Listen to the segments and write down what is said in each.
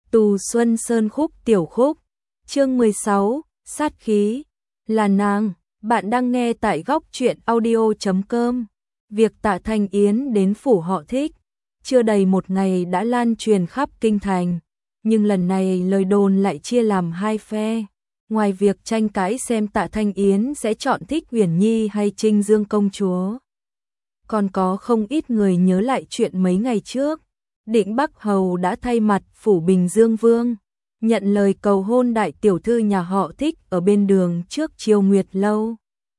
Tù Xuân Sơn khúc tiểu khúc, chương 16, sát khí, là nàng, bạn đang nghe tại góc truyện audio.com. Việc Tạ Thanh Yến đến phủ họ Thích, chưa đầy một ngày đã lan truyền khắp kinh thành, nhưng lần này lời đồn lại chia làm hai phe. Ngoài việc tranh cãi xem Tạ Thanh Yến sẽ chọn Thích Uyển Nhi hay Trinh Dương công chúa, còn có không ít người nhớ lại chuyện mấy ngày trước. Định Bắc Hầu đã thay mặt phủ Bình Dương Vương, nhận lời cầu hôn đại tiểu thư nhà họ Thích ở bên đường trước Chiêu Nguyệt Lâu.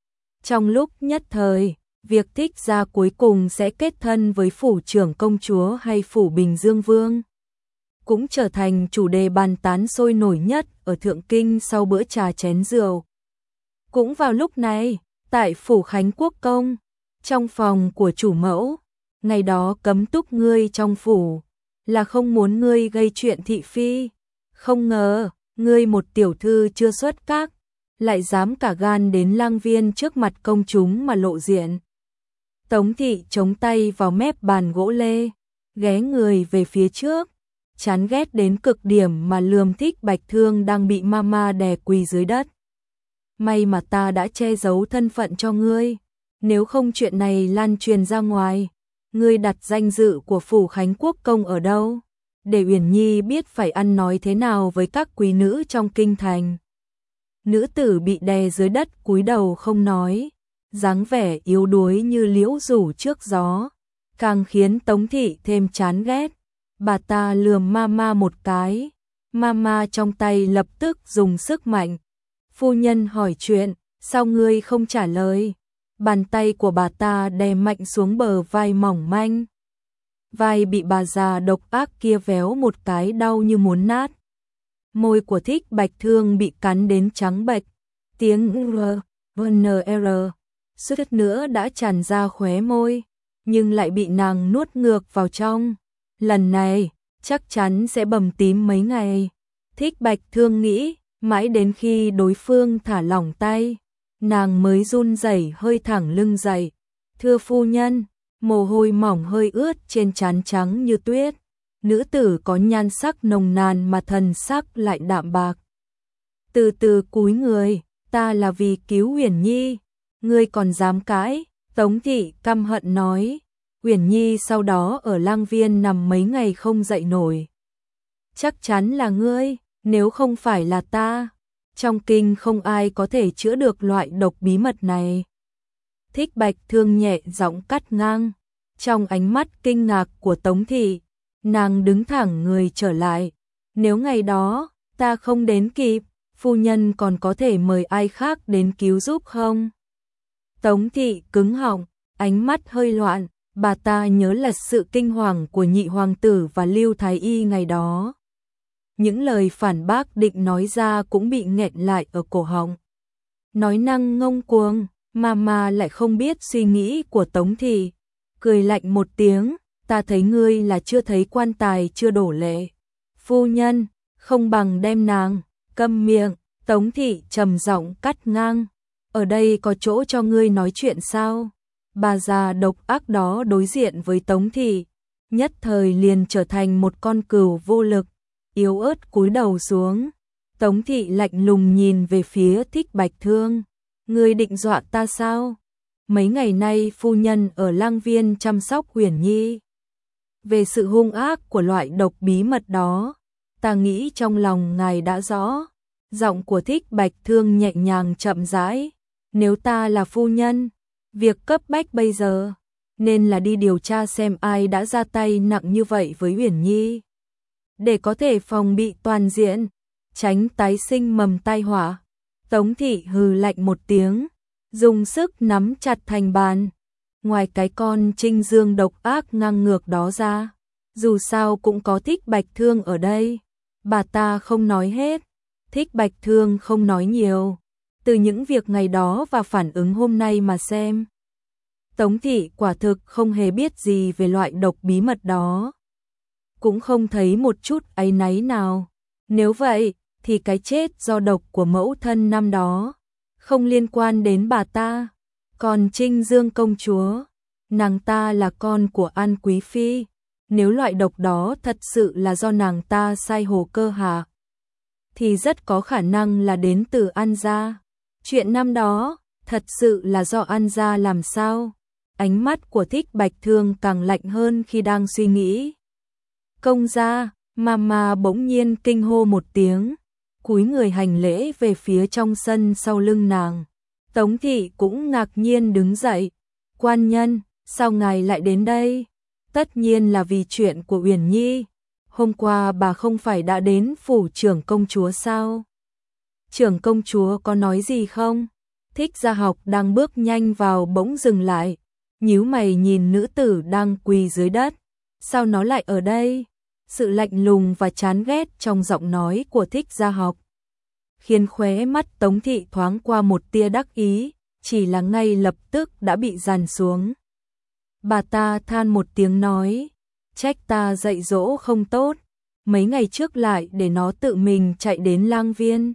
Trong lúc nhất thời, việc Thích gia cuối cùng sẽ kết thân với phủ trưởng công chúa hay phủ Bình Dương Vương cũng trở thành chủ đề bàn tán sôi nổi nhất ở Thượng Kinh sau bữa trà chén rượu. Cũng vào lúc này, tại phủ Khánh Quốc Công, trong phòng của chủ mẫu, ngày đó cấm túc ngươi trong phủ, là không muốn ngươi gây chuyện thị phi. Không ngờ, ngươi một tiểu thư chưa xuất các, lại dám cả gan đến lang viên trước mặt công chúng mà lộ diện. Tống thị chống tay vào mép bàn gỗ lê, ghé người về phía trước, chán ghét đến cực điểm mà lườm Thích Bạch Thương đang bị mama đè quỳ dưới đất. May mà ta đã che giấu thân phận cho ngươi, nếu không chuyện này lan truyền ra ngoài, ngươi đặt danh dự của phủ Khánh Quốc Công ở đâu, để Uyển Nhi biết phải ăn nói thế nào với các quý nữ trong kinh thành. Nữ tử bị đè dưới đất cúi đầu không nói, dáng vẻ yếu đuối như liễu rủ trước gió, càng khiến Tống thị thêm chán ghét. Bà ta lườm mama một cái, mama trong tay lập tức dùng sức mạnh. Phu nhân hỏi chuyện, sao ngươi không trả lời? Bàn tay của bà ta đè mạnh xuống bờ vai mỏng manh. Vai bị bà già độc ác kia véo một cái đau như muốn nát. Môi của Thích Bạch Thương bị cắn đến trắng bệch, tiếng R, suýt nữa đã tràn ra khóe môi, nhưng lại bị nàng nuốt ngược vào trong. Lần này, chắc chắn sẽ bầm tím mấy ngày. Thích Bạch Thương nghĩ, mãi đến khi đối phương thả lỏng tay, nàng mới run rẩy hơi thẳng lưng dậy. Thưa phu nhân, mồ hôi mỏng hơi ướt trên trán trắng như tuyết. Nữ tử có nhan sắc nồng nàn mà thần sắc lại đạm bạc. Từ từ cúi người, ta là vì cứu Uyển Nhi, ngươi còn dám cãi? Tống thị căm hận nói. Uyển Nhi sau đó ở lang viên nằm mấy ngày không dậy nổi. Chắc chắn là ngươi, nếu không phải là ta, trong kinh không ai có thể chữa được loại độc bí mật này. Thích Bạch Thương nhẹ giọng cắt ngang. Trong ánh mắt kinh ngạc của Tống thị, nàng đứng thẳng người trở lại. Nếu ngày đó ta không đến kịp, phu nhân còn có thể mời ai khác đến cứu giúp không? Tống thị cứng họng, ánh mắt hơi loạn. Bà ta nhớ là sự kinh hoàng của nhị hoàng tử và Lưu Thái Y ngày đó. Những lời phản bác định nói ra cũng bị nghẹn lại ở cổ họng. Nói năng ngông cuồng, mà lại không biết suy nghĩ của Tống thị. Cười lạnh một tiếng, ta thấy ngươi là chưa thấy quan tài chưa đổ lệ. Phu nhân, không bằng đem nàng, câm miệng. Tống thị trầm giọng cắt ngang. Ở đây có chỗ cho ngươi nói chuyện sao? Bà già độc ác đó đối diện với Tống thị, nhất thời liền trở thành một con cừu vô lực, yếu ớt cúi đầu xuống. Tống thị lạnh lùng nhìn về phía Thích Bạch Thương. Ngươi định dọa ta sao? Mấy ngày nay phu nhân ở lang viên chăm sóc Uyển Nhi. Về sự hung ác của loại độc bí mật đó, ta nghĩ trong lòng ngài đã rõ. Giọng của Thích Bạch Thương nhẹ nhàng chậm rãi. Nếu ta là phu nhân, việc cấp bách bây giờ nên là đi điều tra xem ai đã ra tay nặng như vậy với Uyển Nhi, để có thể phòng bị toàn diện, tránh tái sinh mầm tai họa. Tống thị hừ lạnh một tiếng, dùng sức nắm chặt thành bàn. Ngoài cái con Trinh Dương độc ác ngang ngược đó ra, dù sao cũng có Thích Bạch Thương ở đây. Bà ta không nói hết, Thích Bạch Thương không nói nhiều. Từ những việc ngày đó và phản ứng hôm nay mà xem, Tống thị quả thực không hề biết gì về loại độc bí mật đó, cũng không thấy một chút áy náy nào. Nếu vậy, thì cái chết do độc của mẫu thân năm đó không liên quan đến bà ta. Còn Trinh Dương công chúa, nàng ta là con của An Quý Phi, nếu loại độc đó thật sự là do nàng ta sai hồ cơ hạ, thì rất có khả năng là đến từ An gia. Chuyện năm đó, thật sự là do An gia làm sao? Ánh mắt của Thích Bạch Thương càng lạnh hơn khi đang suy nghĩ. Công gia, Mama bỗng nhiên kinh hô một tiếng, cúi người hành lễ về phía trong sân sau lưng nàng. Tống thị cũng ngạc nhiên đứng dậy. Quan nhân, sao ngài lại đến đây? Tất nhiên là vì chuyện của Uyển Nhi. Hôm qua bà không phải đã đến phủ trưởng công chúa sao? Trưởng công chúa có nói gì không? Thích Gia Học đang bước nhanh vào bỗng dừng lại, nhíu mày nhìn nữ tử đang quỳ dưới đất. Sao nó lại ở đây? Sự lạnh lùng và chán ghét trong giọng nói của Thích Gia Học khiến khóe mắt Tống thị thoáng qua một tia đắc ý, chỉ là ngay lập tức đã bị dàn xuống. Bà ta than một tiếng nói, trách ta dạy dỗ không tốt, mấy ngày trước lại để nó tự mình chạy đến lang viên.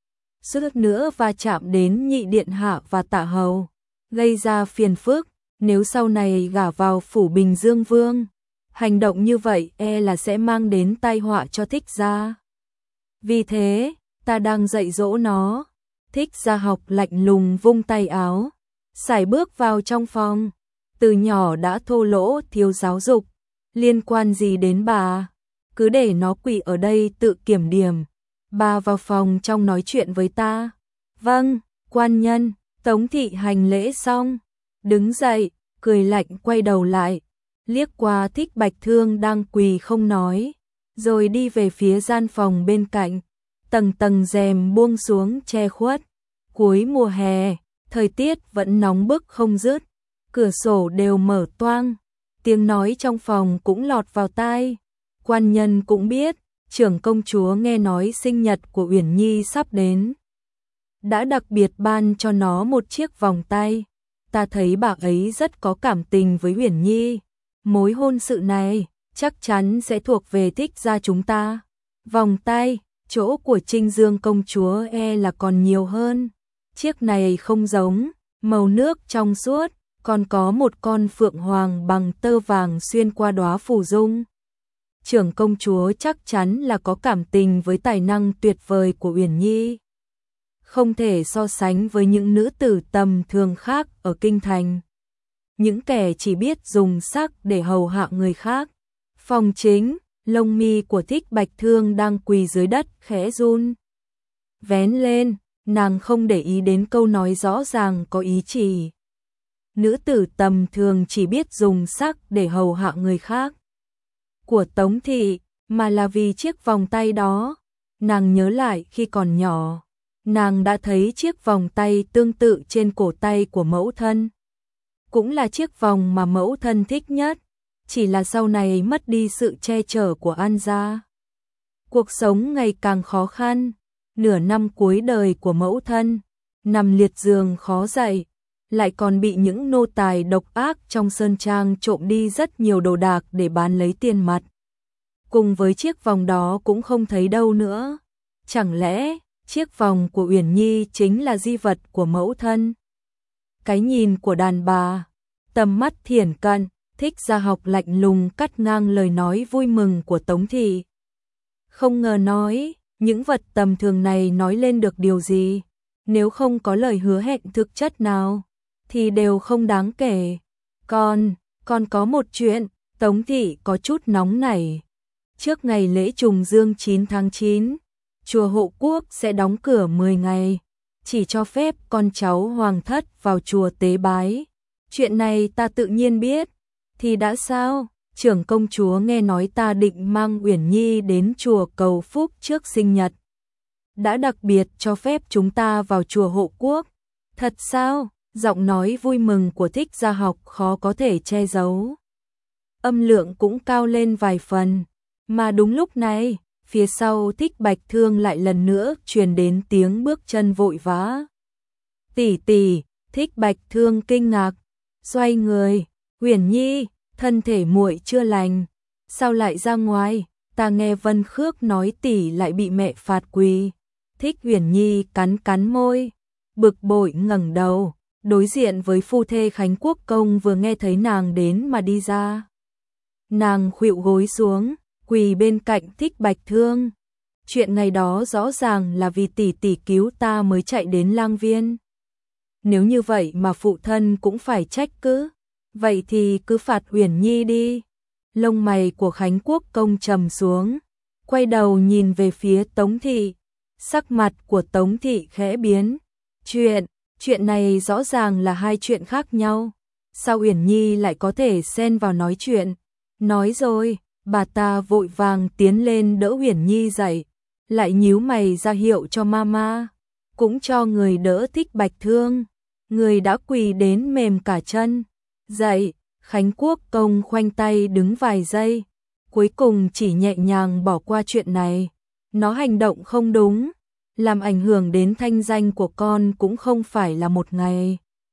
Suýt nữa va chạm đến nhị điện hạ và tạ hầu, gây ra phiền phức, nếu sau này gả vào phủ Bình Dương Vương, hành động như vậy e là sẽ mang đến tai họa cho Thích gia. Vì thế, ta đang dạy dỗ nó. Thích Gia Học lạnh lùng vung tay áo, sải bước vào trong phòng. Từ nhỏ đã thô lỗ thiếu giáo dục, liên quan gì đến bà? Cứ để nó quỳ ở đây tự kiểm điểm. Bà vào phòng trong nói chuyện với ta. Vâng, quan nhân. Tống thị hành lễ xong, đứng dậy, cười lạnh quay đầu lại, liếc qua Thích Bạch Thương đang quỳ không nói, rồi đi về phía gian phòng bên cạnh. Tầng tầng rèm buông xuống che khuất. Cuối mùa hè, thời tiết vẫn nóng bức không dứt, cửa sổ đều mở toang, tiếng nói trong phòng cũng lọt vào tai. Quan nhân cũng biết, trưởng công chúa nghe nói sinh nhật của Uyển Nhi sắp đến, đã đặc biệt ban cho nó một chiếc vòng tay. Ta thấy bà ấy rất có cảm tình với Uyển Nhi, mối hôn sự này chắc chắn sẽ thuộc về Thích gia chúng ta. Vòng tay, chỗ của Trinh Dương công chúa e là còn nhiều hơn. Chiếc này không giống, màu nước trong suốt, còn có một con phượng hoàng bằng tơ vàng xuyên qua đóa phù dung. Trưởng công chúa chắc chắn là có cảm tình với tài năng tuyệt vời của Uyển Nhi, không thể so sánh với những nữ tử tầm thường khác ở kinh thành, những kẻ chỉ biết dùng sắc để hầu hạ người khác. Phòng chính, lông mi của Thích Bạch Thương đang quỳ dưới đất khẽ run vén lên, nàng không để ý đến câu nói rõ ràng có ý chỉ. Nữ tử tầm thường chỉ biết dùng sắc để hầu hạ người khác của Tống thị, mà là vì chiếc vòng tay đó. Nàng nhớ lại khi còn nhỏ, nàng đã thấy chiếc vòng tay tương tự trên cổ tay của mẫu thân, cũng là chiếc vòng mà mẫu thân thích nhất, chỉ là sau này mất đi sự che chở của An gia. Cuộc sống ngày càng khó khăn, nửa năm cuối đời của mẫu thân, nằm liệt giường khó dậy, lại còn bị những nô tài độc ác trong sơn trang trộm đi rất nhiều đồ đạc để bán lấy tiền mặt. Cùng với chiếc vòng đó cũng không thấy đâu nữa. Chẳng lẽ chiếc vòng của Uyển Nhi chính là di vật của mẫu thân? Cái nhìn của đàn bà, tầm mắt thiển cận, Thích Gia Học lạnh lùng cắt ngang lời nói vui mừng của Tống thị. Không ngờ nói, những vật tầm thường này nói lên được điều gì, nếu không có lời hứa hẹn thực chất nào, thì đều không đáng kể. Còn có một chuyện, Tống thị có chút nóng nảy. Trước ngày lễ trùng dương 9 tháng 9, chùa Hộ Quốc sẽ đóng cửa 10 ngày, chỉ cho phép con cháu hoàng thất vào chùa tế bái. Chuyện này ta tự nhiên biết, thì đã sao? Trưởng công chúa nghe nói ta định mang Uyển Nhi đến chùa cầu phúc trước sinh nhật, đã đặc biệt cho phép chúng ta vào chùa Hộ Quốc. Thật sao? Giọng nói vui mừng của Thích Gia Học khó có thể che giấu, âm lượng cũng cao lên vài phần. Mà đúng lúc này, phía sau Thích Bạch Thương lại lần nữa truyền đến tiếng bước chân vội vã. Tỷ tỷ. Thích Bạch Thương kinh ngạc, xoay người. Uyển Nhi, thân thể muội chưa lành, sao lại ra ngoài? Ta nghe Vân Khước nói tỷ lại bị mẹ phạt quỳ. Thích Uyển Nhi cắn cắn môi, bực bội ngẩng đầu, đối diện với phu thê Khánh Quốc công vừa nghe thấy nàng đến mà đi ra. Nàng khuỵu gối xuống, quỳ bên cạnh Thích Bạch Thương. Chuyện ngày đó rõ ràng là vì tỷ tỷ cứu ta mới chạy đến lang viên. Nếu như vậy mà phụ thân cũng phải trách cứ, vậy thì cứ phạt Uyển Nhi đi. Lông mày của Khánh Quốc công trầm xuống, quay đầu nhìn về phía Tống thị, sắc mặt của Tống thị khẽ biến. Chuyện này rõ ràng là hai chuyện khác nhau. Sao Uyển Nhi lại có thể xen vào nói chuyện? Nói rồi, bà ta vội vàng tiến lên đỡ Uyển Nhi dậy, lại nhíu mày ra hiệu cho mama, cũng cho người đỡ Thích Bạch Thương. Người đã quỳ đến mềm cả chân. Dậy, Khánh Quốc công khoanh tay đứng vài giây, cuối cùng chỉ nhẹ nhàng bỏ qua chuyện này. Nó hành động không đúng, làm ảnh hưởng đến thanh danh của con cũng không phải là một ngày.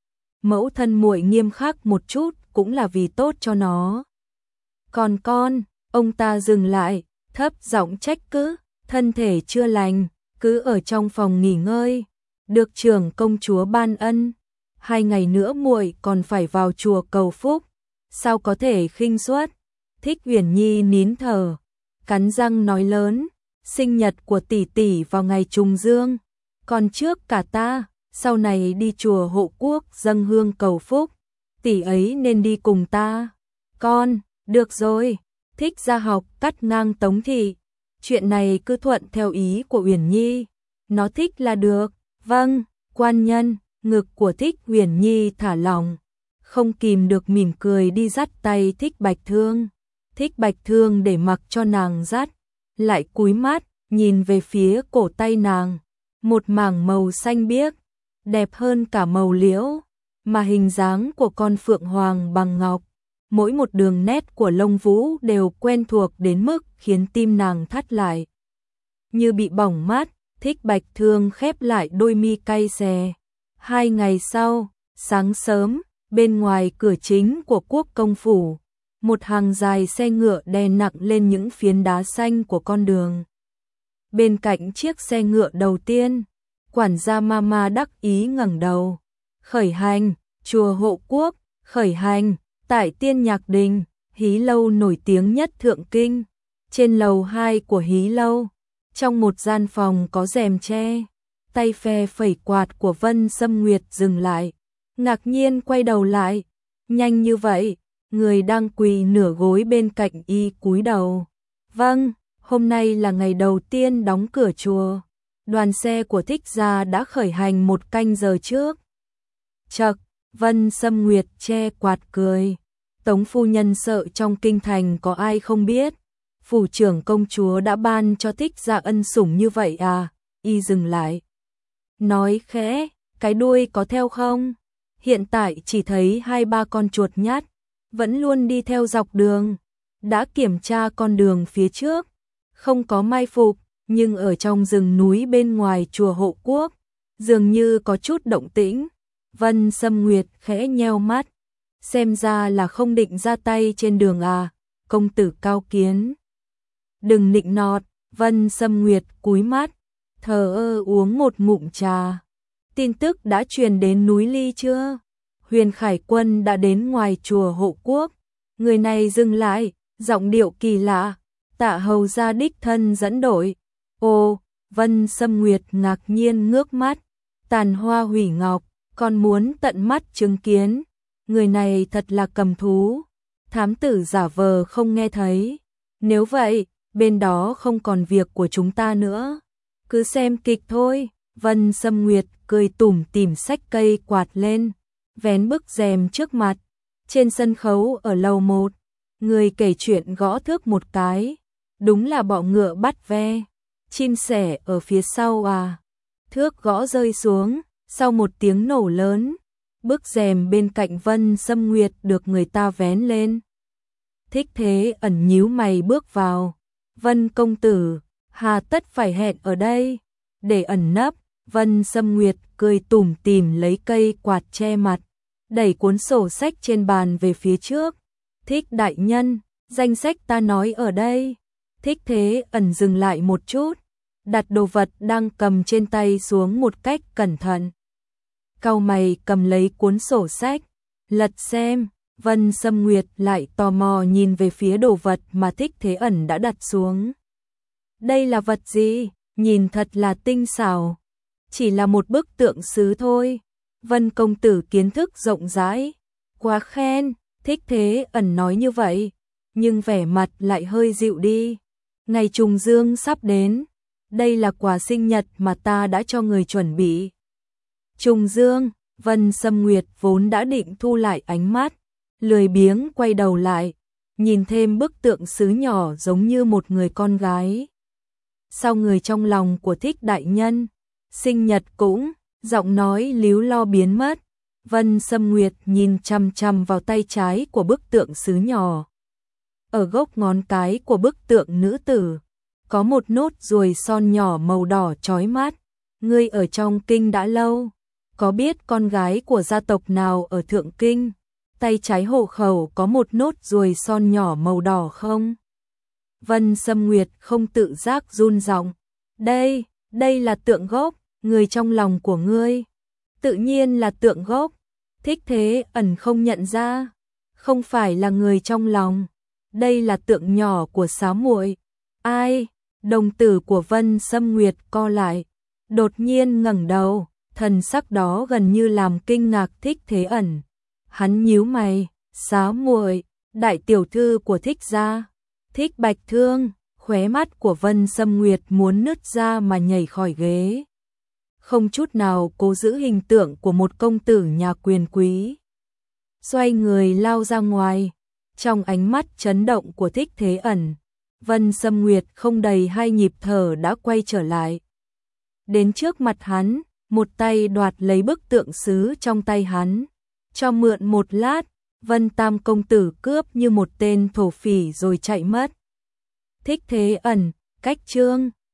Mẫu thân muội nghiêm khắc một chút cũng là vì tốt cho nó. Còn con, ông ta dừng lại, thấp giọng trách cứ, thân thể chưa lành, cứ ở trong phòng nghỉ ngơi, được trưởng công chúa ban ân. 2 ngày nữa muội còn phải vào chùa cầu phúc, sao có thể khinh suất. Thích Uyển Nhi nín thở, cắn răng nói lớn, sinh nhật của tỷ tỷ vào ngày trùng dương, còn trước cả ta, sau này đi chùa Hộ Quốc dâng hương cầu phúc, tỷ ấy nên đi cùng ta. Con, được rồi. Thích Gia Học cắt ngang Tống thị, chuyện này cứ thuận theo ý của Uyển Nhi, nó thích là được. Vâng, quan nhân. Ngực của Thích Uyển Nhi thả lỏng, không kìm được mỉm cười đi dắt tay Thích Bạch Thương. Thích Bạch Thương để mặc cho nàng dắt, lại cúi mắt nhìn về phía cổ tay nàng, một mảng màu xanh biếc, đẹp hơn cả màu liễu, mà hình dáng của con phượng hoàng bằng ngọc, mỗi một đường nét của lông vũ đều quen thuộc đến mức khiến tim nàng thắt lại. Như bị bỏng mắt, Thích Bạch Thương khép lại đôi mi cay xè. 2 ngày sau, sáng sớm, bên ngoài cửa chính của Quốc công phủ, một hàng dài xe ngựa đè nặng lên những phiến đá xanh của con đường. Bên cạnh chiếc xe ngựa đầu tiên, quản gia Mama đắc ý ngẩng đầu. Khởi hành, chùa Hộ Quốc, khởi hành, tại Tiên Nhạc Đình, hí lâu nổi tiếng nhất Thượng Kinh. Trên lầu 2 của hí lâu, trong một gian phòng có rèm tre, tay phe phẩy quạt của Vân Sâm Nguyệt dừng lại, ngạc nhiên quay đầu lại. Nhanh như vậy, người đang quỳ nửa gối bên cạnh y cúi đầu. Vâng, hôm nay là ngày đầu tiên đóng cửa chùa. Đoàn xe của Thích gia đã khởi hành 1 canh giờ trước. Chậc, Vân Sâm Nguyệt che quạt cười. Tống phu nhân sợ trong kinh thành có ai không biết. Phủ trưởng công chúa đã ban cho Thích gia ân sủng như vậy à? Y dừng lại, nói khẽ, cái đuôi có theo không? Hiện tại chỉ thấy 2-3 con chuột nhắt, vẫn luôn đi theo dọc đường. Đã kiểm tra con đường phía trước, không có mai phục, nhưng ở trong rừng núi bên ngoài chùa Hộ Quốc, dường như có chút động tĩnh. Vân Sâm Nguyệt khẽ nheo mắt, xem ra là không định ra tay trên đường à, công tử cao kiến. Đừng nịnh nọt. Vân Sâm Nguyệt cúi mắt, thờ ơ uống một ngụm trà. Tin tức đã truyền đến núi Ly chưa? Huyền Khải Quân đã đến ngoài chùa Hộ Quốc. Người này dừng lại, giọng điệu kỳ lạ. Tạ hầu gia đích thân dẫn đội. Ồ, Vân Sâm Nguyệt ngạc nhiên ngước mắt. Tàn Hoa Hủy Ngọc, còn muốn tận mắt chứng kiến. Người này thật là cầm thú. Thám tử giả vờ không nghe thấy. Nếu vậy, bên đó không còn việc của chúng ta nữa. Cứ xem kịch thôi. Vân Sâm Nguyệt cười tủm tỉm xách cây quạt lên, vén bức rèm trước mặt. Trên sân khấu ở lầu 1, người kể chuyện gõ thước một cái. Đúng là bọ ngựa bắt ve. Chim sẻ ở phía sau à. Thước gõ rơi xuống, sau một tiếng nổ lớn, bức rèm bên cạnh Vân Sâm Nguyệt được người ta vén lên. Thích Thế Ẩn nhíu mày bước vào. Vân công tử, hà tất phải hẹn ở đây? Để ẩn nấp, Vân Sâm Nguyệt cười tủm tỉm lấy cây quạt che mặt, đẩy cuốn sổ sách trên bàn về phía trước. Thích đại nhân, danh sách ta nói ở đây. Thích Thế Ẩn dừng lại một chút, đặt đồ vật đang cầm trên tay xuống một cách cẩn thận. Cau mày cầm lấy cuốn sổ sách, lật xem, Vân Sâm Nguyệt lại tò mò nhìn về phía đồ vật mà Thích Thế Ẩn đã đặt xuống. Đây là vật gì? Nhìn thật là tinh xảo. Chỉ là một bức tượng sứ thôi. Vân công tử kiến thức rộng rãi. Quá khen, Thích Thế Ẩn nói như vậy, nhưng vẻ mặt lại hơi dịu đi. Ngày trùng dương sắp đến. Đây là quà sinh nhật mà ta đã cho người chuẩn bị. Trùng dương, Vân Sâm Nguyệt vốn đã định thu lại ánh mắt, lười biếng quay đầu lại, nhìn thêm bức tượng sứ nhỏ giống như một người con gái. Sao người trong lòng của Thích đại nhân, sinh nhật cũng, giọng nói líu lo biến mất. Vân Sâm Nguyệt nhìn chằm chằm vào tay trái của bức tượng sứ nhỏ. Ở gốc ngón cái của bức tượng nữ tử, có một nốt ruồi son nhỏ màu đỏ chói mắt. Ngươi ở trong kinh đã lâu, có biết con gái của gia tộc nào ở Thượng Kinh, tay trái hộ khẩu có một nốt ruồi son nhỏ màu đỏ không? Vân Sâm Nguyệt không tự giác run giọng. Đây là tượng gốc, người trong lòng của ngươi. Tự nhiên là tượng gốc. Thích Thế Ẩn không nhận ra, không phải là người trong lòng. Đây là tượng nhỏ của Xá muội. Ai? Đồng tử của Vân Sâm Nguyệt co lại, đột nhiên ngẩng đầu, thần sắc đó gần như làm kinh ngạc Thích Thế Ẩn. Hắn nhíu mày, Xá muội, đại tiểu thư của Thích gia, Thích Bạch Thương. Khóe mắt của Vân Sâm Nguyệt muốn nứt ra mà nhảy khỏi ghế. Không chút nào cố giữ hình tượng của một công tử nhà quyền quý. Xoay người lao ra ngoài, trong ánh mắt chấn động của Thích Thế Ẩn, Vân Sâm Nguyệt không đầy 2 nhịp thở đã quay trở lại. Đến trước mặt hắn, một tay đoạt lấy bức tượng sứ trong tay hắn. Cho mượn một lát, Vân Tam công tử cướp như một tên thổ phỉ rồi chạy mất. Thích Thế Ẩn, cách chương